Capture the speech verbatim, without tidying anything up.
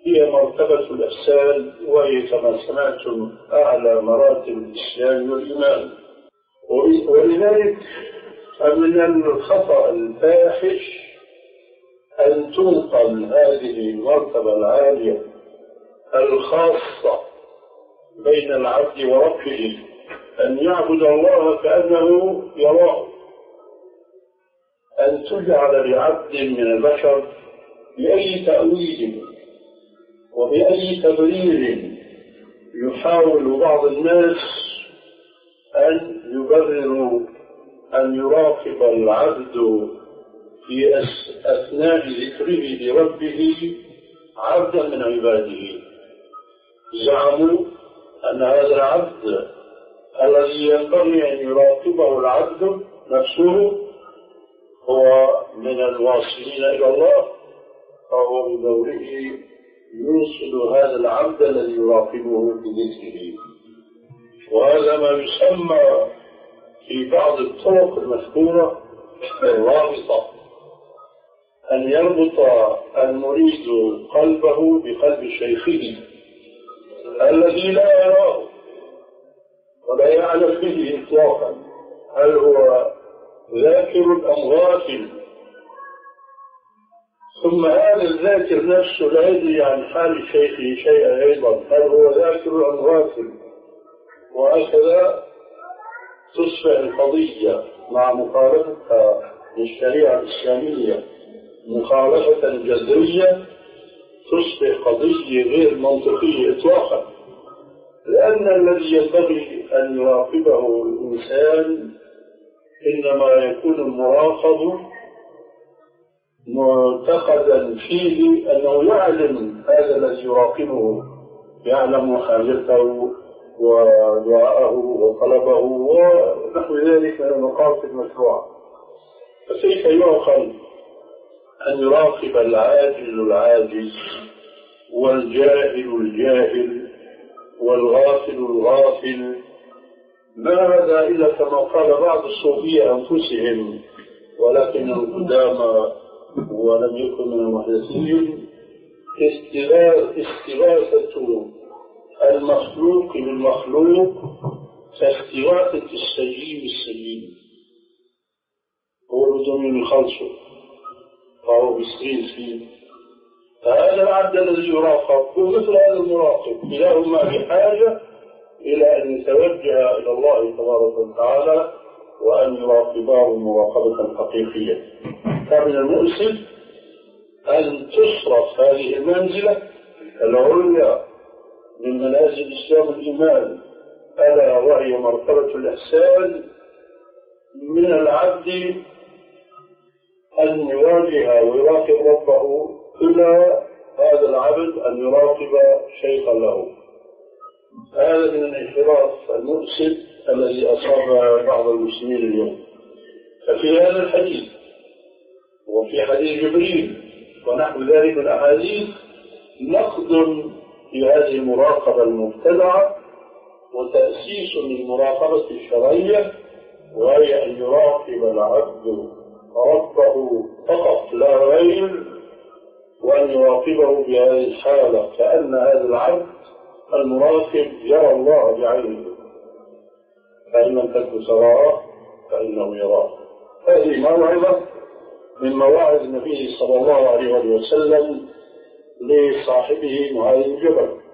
هي مرتبة الإحسان، وهي كما سمعتم أعلى مراتب الإسلام والإيمان. ولذلك فمن الخطأ الفاحش أن تنقل هذه المرتبة العالية الخاصة بين العبد وربه، أن يعبد الله كأنه يراه، أن تجعل لعبد من البشر بأي تأويل وبأي تبرير يحاول بعض الناس أن يبرروا أن يراقب العبد في أثناء ذكره لربه عبدا من عباده. زعموا أن هذا العبد الذي ينبغي أن يراقبه العبد نفسه هو من الواصلين إلى الله، فهو بدوره يوصل هذا العبد الذي يراقبه بذكره. وهذا ما يسمى في بعض الطرق المذكورة الرابطة، أن يربط المريد قلبه بقلب شيخه الذي لا يراه ولا يعلم به إطلاقا هل هو ذاكر أم غافل، ثم هذا الذاكر نفسه لا يدري عن حال شيخه شيئا أيضا، هل هو ذاكر أم غافل. وهكذا تصبح القضية مع مخالفتها للشريعة الإسلامية مخالفة جذرية، تصبح قضية غير منطقية إطلاقا، لأن الذي ينبغي أن يراقبه الإنسان إنما يكون المراقب معتقدا فيه أنه يعلم هذا الذي يراقبه، يعلم حاجته ودعاءه وطلبه ونحو ذلك من المقاصد المشروعة. فكيف يعقل أن يراقب العاجز العاجز والجاهل الجاهل والغافل الغافل؟ ما هذا إلا كما قال بعض الصوفية أنفسهم، ولكن القدامى ولم يكن من المحدثين، استغاثة المخلوق بالمخلوق كاستغاثة السجين بالسجين. هو بدون يخلصه فهو بيستغيث فيه. فهذا العبد الذي يراقب هو مثل هذا المراقب، كلاهما بحاجة إلى أن يتوجه إلى الله تبارك وتعالى وأن يراقباه مراقبة حقيقية. فمن المؤسف أن تصرف هذه المنزلة العليا من منازل الإسلام والإيمان، ألا وهي مرتبة الإحسان، من العبد أن يواجه ويراقب ربه إلى هذا العبد أن يراقب شيخا له. هذا من الانحراف المؤسف الذي أصاب بعض المسلمين اليوم. ففي هذا الحديث وفي حديث جبريل ونحو ذلك من الأحاديث نقد في هذه المراقبة المبتدعة وتأسيس للمراقبة الشرعية، وهي أن يراقب العبد ربه فقط لا غير، وأن يراقبه بهذه الحالة كأن هذا العبد المراقب يرى الله بعينه، فإن لم تكن تراه فإنه يراه. هذه موعظة من مواعظ النبي صلى الله عليه وسلم لصاحبه معاذ بن جبل.